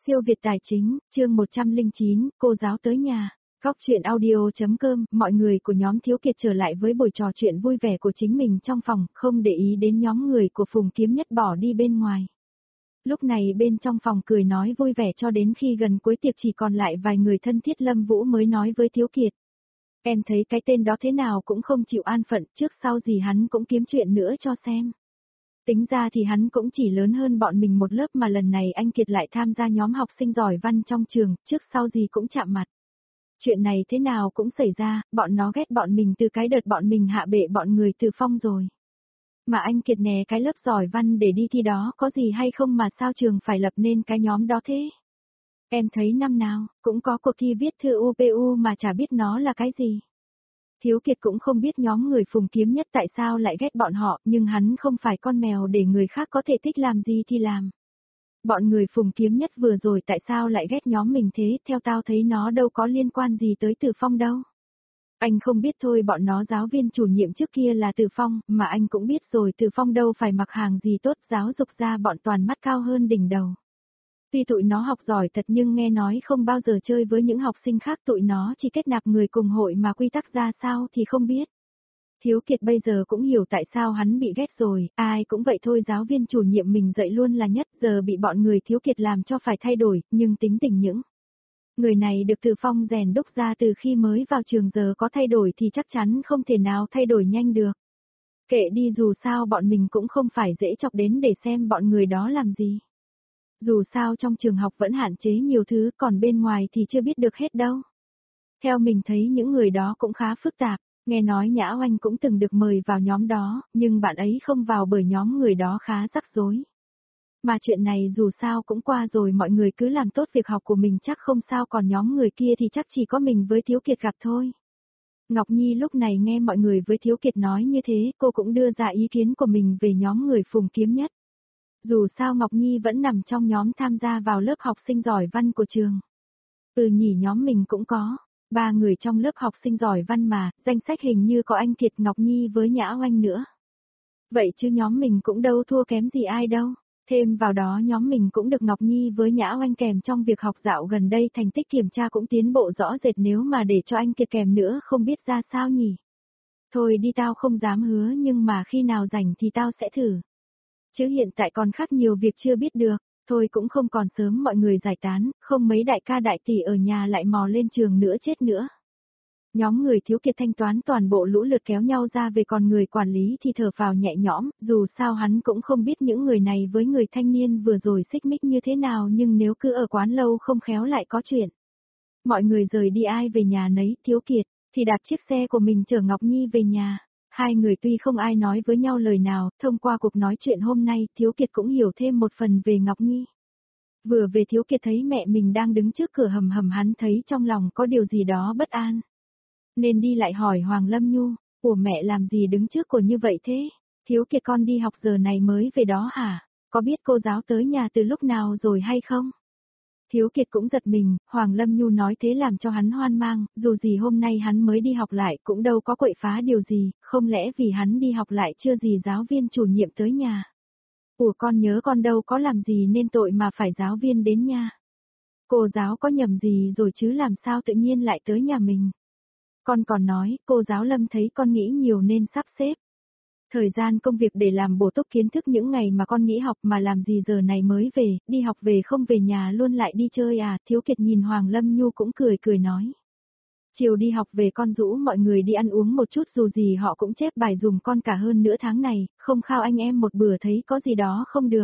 Siêu Việt Tài Chính, chương 109, cô giáo tới nhà. Góc chuyện audio.com, mọi người của nhóm Thiếu Kiệt trở lại với buổi trò chuyện vui vẻ của chính mình trong phòng, không để ý đến nhóm người của Phùng Kiếm Nhất bỏ đi bên ngoài. Lúc này bên trong phòng cười nói vui vẻ cho đến khi gần cuối tiệc chỉ còn lại vài người thân thiết, Lâm Vũ mới nói với Thiếu Kiệt. Em thấy cái tên đó thế nào cũng không chịu an phận, trước sau gì hắn cũng kiếm chuyện nữa cho xem. Tính ra thì hắn cũng chỉ lớn hơn bọn mình một lớp mà lần này anh Kiệt lại tham gia nhóm học sinh giỏi văn trong trường, trước sau gì cũng chạm mặt. Chuyện này thế nào cũng xảy ra, bọn nó ghét bọn mình từ cái đợt bọn mình hạ bệ bọn người Từ Phong rồi. Mà anh Kiệt nè, cái lớp giỏi văn để đi thi đó có gì hay không mà sao trường phải lập nên cái nhóm đó thế? Em thấy năm nào cũng có cuộc thi viết thư UPU mà chả biết nó là cái gì. Thiếu Kiệt cũng không biết nhóm người Phùng Kiếm Nhất tại sao lại ghét bọn họ, nhưng hắn không phải con mèo để người khác có thể thích làm gì thì làm. Bọn người Phùng Kiếm Nhất vừa rồi tại sao lại ghét nhóm mình thế, theo tao thấy nó đâu có liên quan gì tới Từ Phong đâu. Anh không biết thôi, bọn nó giáo viên chủ nhiệm trước kia là Từ Phong, mà anh cũng biết rồi, Từ Phong đâu phải mặc hàng gì tốt, giáo dục ra bọn toàn mắt cao hơn đỉnh đầu. Tuy tụi nó học giỏi thật nhưng nghe nói không bao giờ chơi với những học sinh khác, tụi nó chỉ kết nạp người cùng hội mà quy tắc ra sao thì không biết. Thiếu Kiệt bây giờ cũng hiểu tại sao hắn bị ghét rồi, ai cũng vậy thôi, giáo viên chủ nhiệm mình dạy luôn là nhất, giờ bị bọn người Thiếu Kiệt làm cho phải thay đổi, nhưng tính tình những người này được Từ Phong rèn đúc ra từ khi mới vào trường, giờ có thay đổi thì chắc chắn không thể nào thay đổi nhanh được. Kệ đi, dù sao bọn mình cũng không phải dễ chọc đến để xem bọn người đó làm gì. Dù sao trong trường học vẫn hạn chế nhiều thứ, còn bên ngoài thì chưa biết được hết đâu. Theo mình thấy những người đó cũng khá phức tạp, nghe nói Nhã Oanh cũng từng được mời vào nhóm đó, nhưng bạn ấy không vào bởi nhóm người đó khá rắc rối. Mà chuyện này dù sao cũng qua rồi, mọi người cứ làm tốt việc học của mình chắc không sao, còn nhóm người kia thì chắc chỉ có mình với Thiếu Kiệt gặp thôi. Ngọc Nhi lúc này nghe mọi người với Thiếu Kiệt nói như thế, cô cũng đưa ra ý kiến của mình về nhóm người Phùng Kiếm Nhất. Dù sao Ngọc Nhi vẫn nằm trong nhóm tham gia vào lớp học sinh giỏi văn của trường. Nhỉ, nhóm mình cũng có 3 người trong lớp học sinh giỏi văn mà, danh sách hình như có anh Kiệt, Ngọc Nhi với Nhã Oanh nữa. Vậy chứ nhóm mình cũng đâu thua kém gì ai đâu. Thêm vào đó nhóm mình cũng được Ngọc Nhi với Nhã Oanh kèm trong việc học, dạo gần đây thành tích kiểm tra cũng tiến bộ rõ rệt, nếu mà để cho anh Kiệt kèm nữa không biết ra sao nhỉ. Thôi đi, tao không dám hứa nhưng mà khi nào rảnh thì tao sẽ thử. Chứ hiện tại còn khác nhiều việc chưa biết được, thôi cũng không còn sớm, mọi người giải tán, không mấy đại ca đại tỷ ở nhà lại mò lên trường nữa chết nữa. Nhóm người Thiếu Kiệt thanh toán toàn bộ lũ lượt kéo nhau ra về, còn người quản lý thì thở phào nhẹ nhõm, dù sao hắn cũng không biết những người này với người thanh niên vừa rồi xích mích như thế nào, nhưng nếu cứ ở quán lâu không khéo lại có chuyện. Mọi người rời đi ai về nhà nấy, Thiếu Kiệt thì đạp chiếc xe của mình chở Ngọc Nhi về nhà. Hai người tuy không ai nói với nhau lời nào, thông qua cuộc nói chuyện hôm nay, Thiếu Kiệt cũng hiểu thêm một phần về Ngọc Nhi. Vừa về Thiếu Kiệt thấy mẹ mình đang đứng trước cửa hầm hầm, hắn thấy trong lòng có điều gì đó bất an. Nên đi lại hỏi Hoàng Lâm Nhu, ủa mẹ làm gì đứng trước cửa như vậy thế? Thiếu Kiệt con đi học giờ này mới về đó hả? Có biết cô giáo tới nhà từ lúc nào rồi hay không? Thiếu Kiệt cũng giật mình, Hoàng Lâm Nhu nói thế làm cho hắn hoang mang, dù gì hôm nay hắn mới đi học lại cũng đâu có quậy phá điều gì, không lẽ vì hắn đi học lại chưa gì giáo viên chủ nhiệm tới nhà. Ủa con nhớ con đâu có làm gì nên tội mà phải giáo viên đến nhà. Cô giáo có nhầm gì rồi chứ, làm sao tự nhiên lại tới nhà mình. Con còn nói, cô giáo Lâm thấy con nghĩ nhiều nên sắp xếp thời gian công việc để làm bổ túc kiến thức những ngày mà con nghỉ học, mà làm gì giờ này mới về, đi học về không về nhà luôn lại đi chơi à? Thiếu Kiệt nhìn Hoàng Lâm Nhu cũng cười cười nói. Chiều đi học về con rủ mọi người đi ăn uống một chút, dù gì họ cũng chép bài dùm con cả hơn nửa tháng này, không khao anh em một bữa thấy có gì đó không được.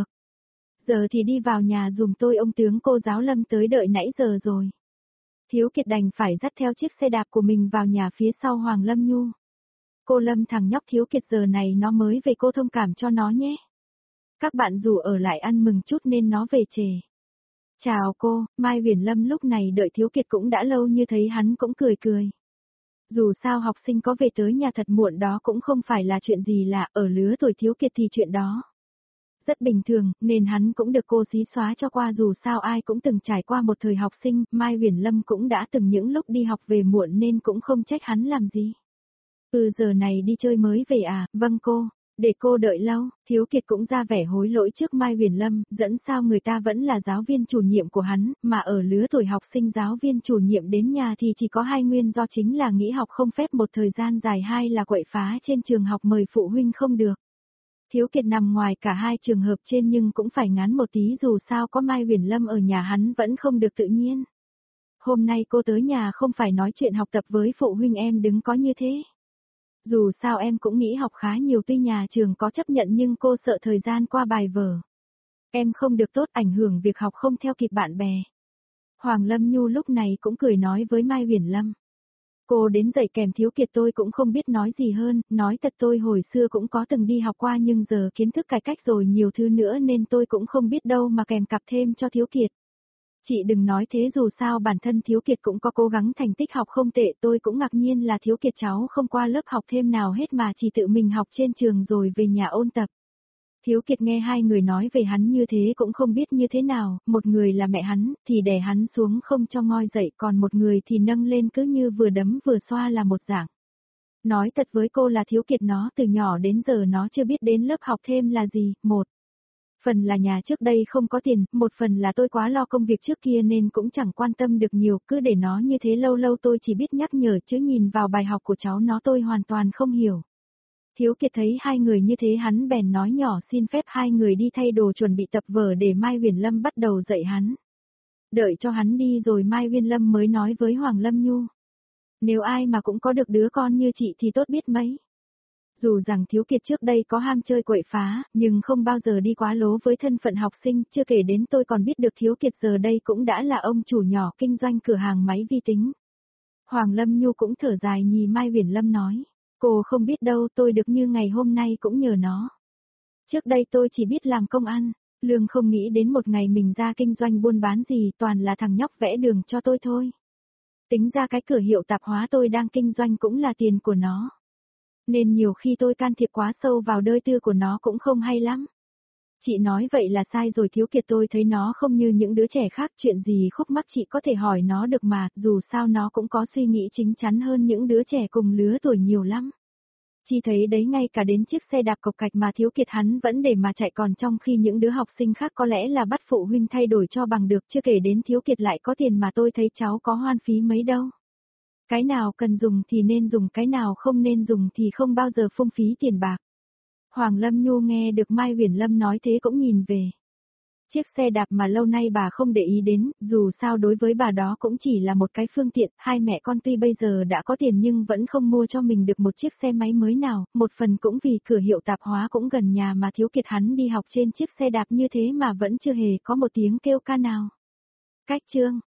Giờ thì đi vào nhà dùm tôi, ông tướng cô giáo Lâm tới đợi nãy giờ rồi. Thiếu Kiệt đành phải dắt theo chiếc xe đạp của mình vào nhà phía sau Hoàng Lâm Nhu. Cô Lâm, thằng nhóc Thiếu Kiệt giờ này nó mới về, cô thông cảm cho nó nhé. Các bạn dù ở lại ăn mừng chút nên nó về trễ. Chào cô, Mai Huyền Lâm lúc này đợi Thiếu Kiệt cũng đã lâu, như thấy hắn cũng cười cười. Dù sao học sinh có về tới nhà thật muộn đó cũng không phải là chuyện gì lạ, ở lứa tuổi Thiếu Kiệt thì chuyện đó rất bình thường, nên hắn cũng được cô xí xóa cho qua, dù sao ai cũng từng trải qua một thời học sinh, Mai Huyền Lâm cũng đã từng những lúc đi học về muộn nên cũng không trách hắn làm gì. Giờ này đi chơi mới về à? Vâng cô. Để cô đợi lâu, Thiếu Kiệt cũng ra vẻ hối lỗi trước Mai Huyền Lâm, dẫn sao người ta vẫn là giáo viên chủ nhiệm của hắn, mà ở lứa tuổi học sinh giáo viên chủ nhiệm đến nhà thì chỉ có hai nguyên do, chính là nghỉ học không phép một thời gian dài, hai là quậy phá trên trường học mời phụ huynh không được. Thiếu Kiệt nằm ngoài cả hai trường hợp trên nhưng cũng phải ngán một tí, dù sao có Mai Huyền Lâm ở nhà hắn vẫn không được tự nhiên. Hôm nay cô tới nhà không phải nói chuyện học tập với phụ huynh, em đừng có như thế. Dù sao em cũng nghĩ học khá nhiều, tuy nhà trường có chấp nhận nhưng cô sợ thời gian qua bài vở. Em không được tốt, ảnh hưởng việc học không theo kịp bạn bè. Hoàng Lâm Nhu lúc này cũng cười nói với Mai Huyền Lâm. Cô đến dạy kèm Thiếu Kiệt tôi cũng không biết nói gì hơn, nói thật tôi hồi xưa cũng có từng đi học qua nhưng giờ kiến thức cải cách rồi nhiều thứ nữa nên tôi cũng không biết đâu mà kèm cặp thêm cho Thiếu Kiệt. Chị đừng nói thế, dù sao bản thân Thiếu Kiệt cũng có cố gắng, thành tích học không tệ, tôi cũng ngạc nhiên là Thiếu Kiệt cháu không qua lớp học thêm nào hết mà chỉ tự mình học trên trường rồi về nhà ôn tập. Thiếu Kiệt nghe hai người nói về hắn như thế cũng không biết như thế nào, một người là mẹ hắn, thì đè hắn xuống không cho ngoi dậy, còn một người thì nâng lên cứ như vừa đấm vừa xoa là một dạng. Nói thật với cô là Thiếu Kiệt nó từ nhỏ đến giờ nó chưa biết đến lớp học thêm là gì, một phần là nhà trước đây không có tiền, một phần là tôi quá lo công việc trước kia nên cũng chẳng quan tâm được nhiều, cứ để nó như thế lâu lâu tôi chỉ biết nhắc nhở chứ nhìn vào bài học của cháu nó tôi hoàn toàn không hiểu. Thiếu Kiệt thấy hai người như thế hắn bèn nói nhỏ xin phép hai người đi thay đồ chuẩn bị tập vở để Mai Huyền Lâm bắt đầu dạy hắn. Đợi cho hắn đi rồi Mai Huyền Lâm mới nói với Hoàng Lâm Nhu. Nếu ai mà cũng có được đứa con như chị thì tốt biết mấy. Dù rằng Thiếu Kiệt trước đây có ham chơi quậy phá, nhưng không bao giờ đi quá lố với thân phận học sinh, chưa kể đến tôi còn biết được Thiếu Kiệt giờ đây cũng đã là ông chủ nhỏ kinh doanh cửa hàng máy vi tính. Hoàng Lâm Nhu cũng thở dài nhìn Mai Huyền Lâm nói, cô không biết đâu, tôi được như ngày hôm nay cũng nhờ nó. Trước đây tôi chỉ biết làm công ăn, lương không nghĩ đến một ngày mình ra kinh doanh buôn bán gì, toàn là thằng nhóc vẽ đường cho tôi thôi. Tính ra cái cửa hiệu tạp hóa tôi đang kinh doanh cũng là tiền của nó. Nên nhiều khi tôi can thiệp quá sâu vào đời tư của nó cũng không hay lắm. Chị nói vậy là sai rồi Thiếu Kiệt, tôi thấy nó không như những đứa trẻ khác, chuyện gì khúc mắc chị có thể hỏi nó được mà, dù sao nó cũng có suy nghĩ chín chắn hơn những đứa trẻ cùng lứa tuổi nhiều lắm. Chị thấy đấy, ngay cả đến chiếc xe đạp cộc cạch mà Thiếu Kiệt hắn vẫn để mà chạy, còn trong khi những đứa học sinh khác có lẽ là bắt phụ huynh thay đổi cho bằng được, chưa kể đến Thiếu Kiệt lại có tiền mà tôi thấy cháu có hoan phí mấy đâu. Cái nào cần dùng thì nên dùng, cái nào không nên dùng thì không bao giờ phung phí tiền bạc. Hoàng Lâm Nhu nghe được Mai Huyền Lâm nói thế cũng nhìn về chiếc xe đạp mà lâu nay bà không để ý đến, dù sao đối với bà đó cũng chỉ là một cái phương tiện, hai mẹ con tuy bây giờ đã có tiền nhưng vẫn không mua cho mình được một chiếc xe máy mới nào, một phần cũng vì cửa hiệu tạp hóa cũng gần nhà mà Thiếu Kiệt hắn đi học trên chiếc xe đạp như thế mà vẫn chưa hề có một tiếng kêu ca nào. Cách chương